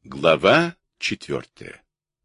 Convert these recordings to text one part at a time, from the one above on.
Глава 4.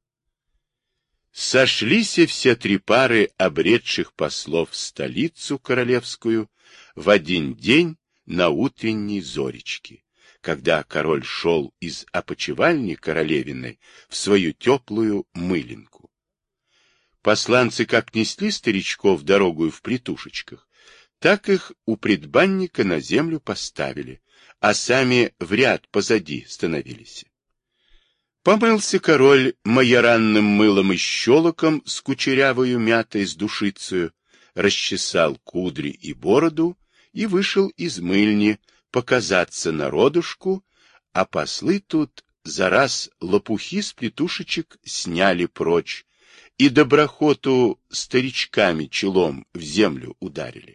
Сошлись все три пары обретших послов в столицу королевскую в один день на утренней зоречке, когда король шел из опочивальни королевиной в свою теплую мылинку. Посланцы как несли старичков дорогую в плетушечках, так их у предбанника на землю поставили, а сами в ряд позади становились. Помылся король майоранным мылом и щелоком с кучерявою мятой с душицею, расчесал кудри и бороду и вышел из мыльни показаться народушку, а послы тут за раз лопухи с плетушечек сняли прочь и доброхоту старичками челом в землю ударили.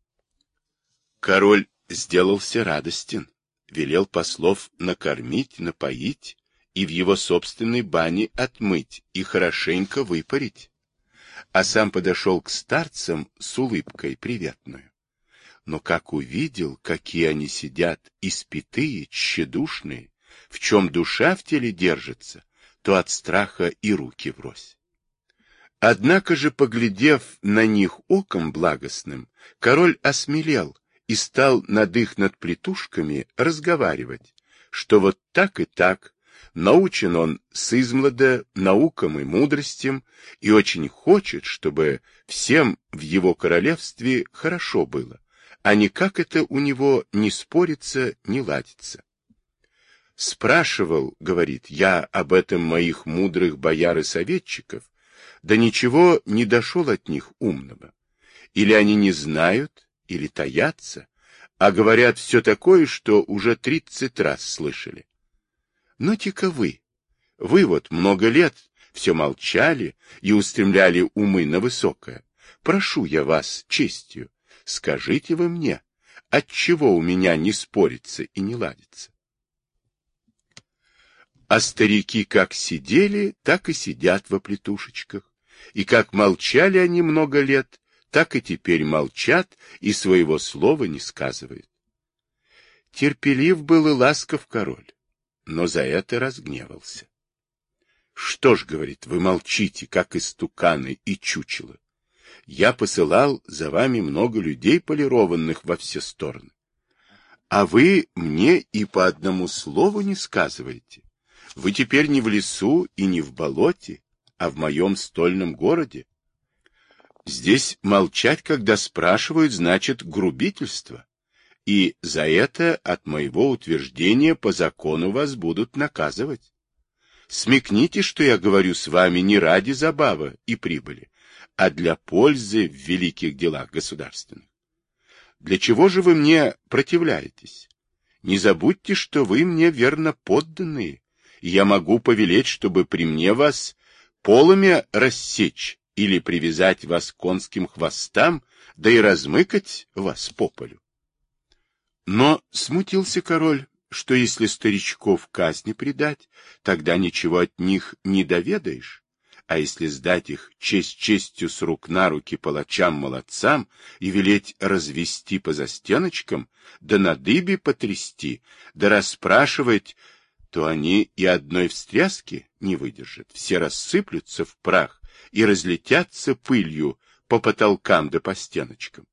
Король сделался радостен, велел послов накормить, напоить, и в его собственной бане отмыть и хорошенько выпарить. А сам подошел к старцам с улыбкой приветную. Но как увидел, какие они сидят, испитые, тщедушные, в чем душа в теле держится, то от страха и руки врозь. Однако же, поглядев на них оком благостным, король осмелел и стал над плетушками разговаривать, что вот так и так, научен он сизмлада наукам и мудростям и очень хочет, чтобы всем в его королевстве хорошо было, а никак это у него не спорится, не ладится. Спрашивал, говорит, я об этом моих мудрых бояр и советчиков, да ничего не дошел от них умного. Или они не знают, или таятся, а говорят все такое, что уже 30 раз слышали. Ну-те-ка вы вот много лет все молчали и устремляли умы на высокое. Прошу я вас честью, скажите вы мне, отчего у меня не спорится и не ладится? А старики как сидели, так и сидят во плетушечках, и как молчали они много лет, так и теперь молчат и своего слова не сказывают. Терпелив был и ласков король, но за это разгневался. Что ж, говорит, вы молчите, как истуканы и чучела. Я посылал за вами много людей, полированных во все стороны. А вы мне и по одному слову не сказываете. Вы теперь не в лесу и не в болоте, а в моем стольном городе. Здесь молчать, когда спрашивают, значит грубительство. И за это от моего утверждения по закону вас будут наказывать. Смекните, что я говорю с вами не ради забавы и прибыли, а для пользы в великих делах государственных. Для чего же вы мне противляетесь? Не забудьте, что вы мне верно подданные, и я могу повелеть, чтобы при мне вас полами рассечь или привязать вас к конским хвостам, да и размыкать вас по полю. Но смутился король, что если старичков казни предать, тогда ничего от них не доведаешь, а если сдать их честь честью с рук на руки палачам-молодцам и велеть развести по застеночкам, да на дыбе потрясти, да расспрашивать, то они и одной встряски не выдержат, все рассыплются в прах и разлетятся пылью по потолкам да по стеночкам.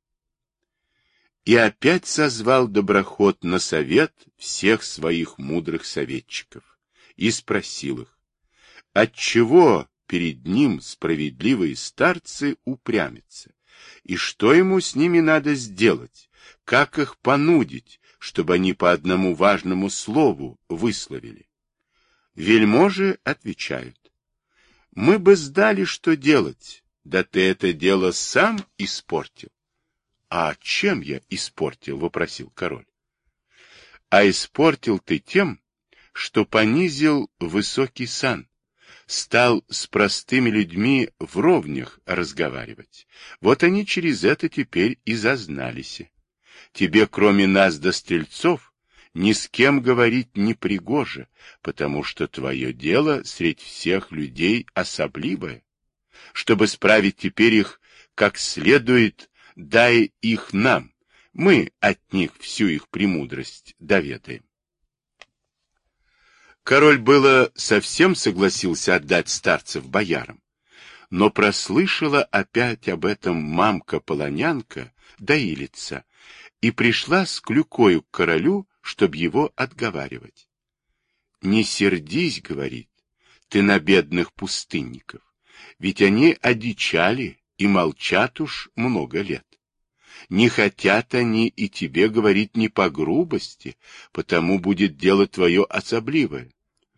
И опять созвал доброхот на совет всех своих мудрых советчиков и спросил их, отчего перед ним справедливые старцы упрямятся, и что ему с ними надо сделать, как их понудить, чтобы они по одному важному слову высловили. Вельможи отвечают, мы бы знали, что делать, да ты это дело сам испортил. — А чем я испортил? — вопросил король. — А испортил ты тем, что понизил высокий сан, стал с простыми людьми в ровнях разговаривать. Вот они через это теперь и зазнались. Тебе, кроме нас до стрельцов, ни с кем говорить не пригоже, потому что твое дело средь всех людей особливое. Чтобы справить теперь их как следует, дай их нам, мы от них всю их премудрость доведаем. Король было совсем согласился отдать старцев боярам, но прослышала опять об этом мамка-полонянка, доилица, и пришла с клюкою к королю, чтоб его отговаривать. «Не сердись, — говорит, — ты на бедных пустынников, ведь они одичали и молчат уж много лет. Не хотят они и тебе говорить не по грубости, потому будет дело твое особливое.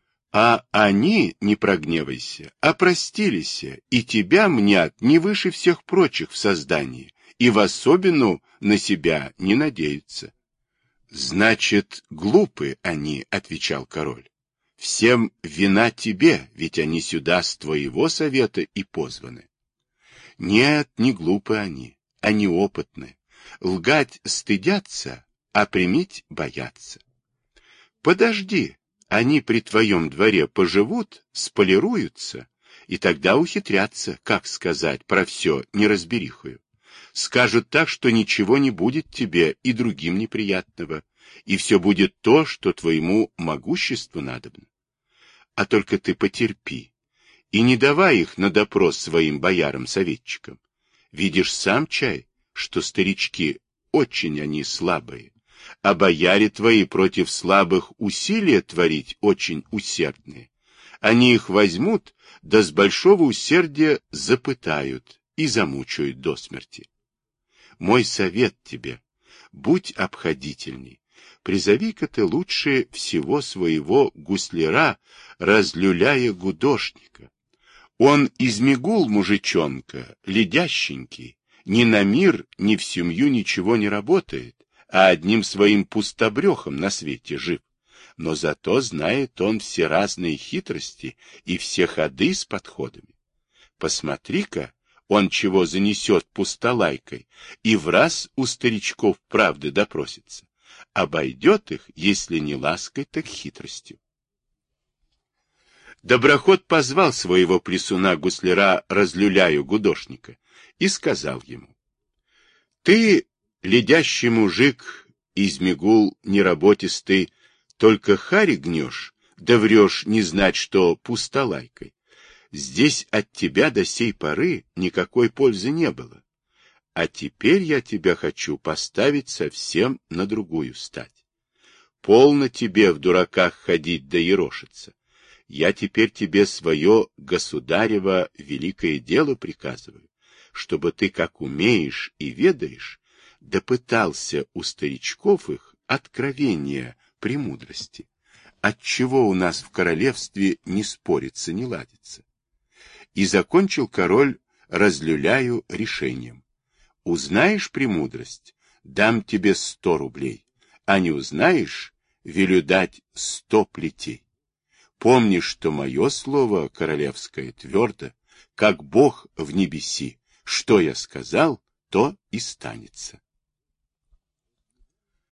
А они, не прогневайся, опростились, и тебя мнят не выше всех прочих в создании, и в особенную на себя не надеются». «Значит, глупы они, — отвечал король. — Всем вина тебе, ведь они сюда с твоего совета и позваны. Нет, не глупы они опытны. Лгать стыдятся, а примить боятся. Подожди, они при твоем дворе поживут, сполируются, и тогда ухитрятся, как сказать, про все неразберихую. Скажут так, что ничего не будет тебе и другим неприятного, и все будет то, что твоему могуществу надобно. А только ты потерпи, и не давай их на допрос своим боярам-советчикам. Видишь сам, чай, что старички очень они слабые, а бояре твои против слабых усилия творить очень усердные. Они их возьмут, да с большого усердия запытают и замучают до смерти. Мой совет тебе, будь обходительней, призови-ка ты лучше всего своего гусляра, разлюляя гудошника. Он измигул мужичонка, ледященький, ни на мир, ни в семью ничего не работает, а одним своим пустобрехом на свете жив. Но зато знает он все разные хитрости и все ходы с подходами. Посмотри-ка, он чего занесет пустолайкой, и враз у старичков правды допросится. Обойдет их, если не лаской, так хитростью. Доброход позвал своего плесуна гусляра разлюляю гудошника и сказал ему: «Ты, ледящий мужик, измигул неработистый, только хари гнешь, да врешь не знать, что пустолайкой. Здесь от тебя до сей поры никакой пользы не было. А теперь я тебя хочу поставить совсем на другую стать. Полно тебе в дураках ходить да ерошиться. Я теперь тебе свое государево великое дело приказываю, чтобы ты, как умеешь и ведаешь, допытался у старичков их откровения премудрости, отчего у нас в королевстве не спорится, не ладится. И закончил король разлюляю решением: узнаешь премудрость, дам тебе 100 рублей, а не узнаешь, велю дать 100 плетей. Помни, что мое слово королевское твердо, как Бог в небеси, что я сказал, то и станется.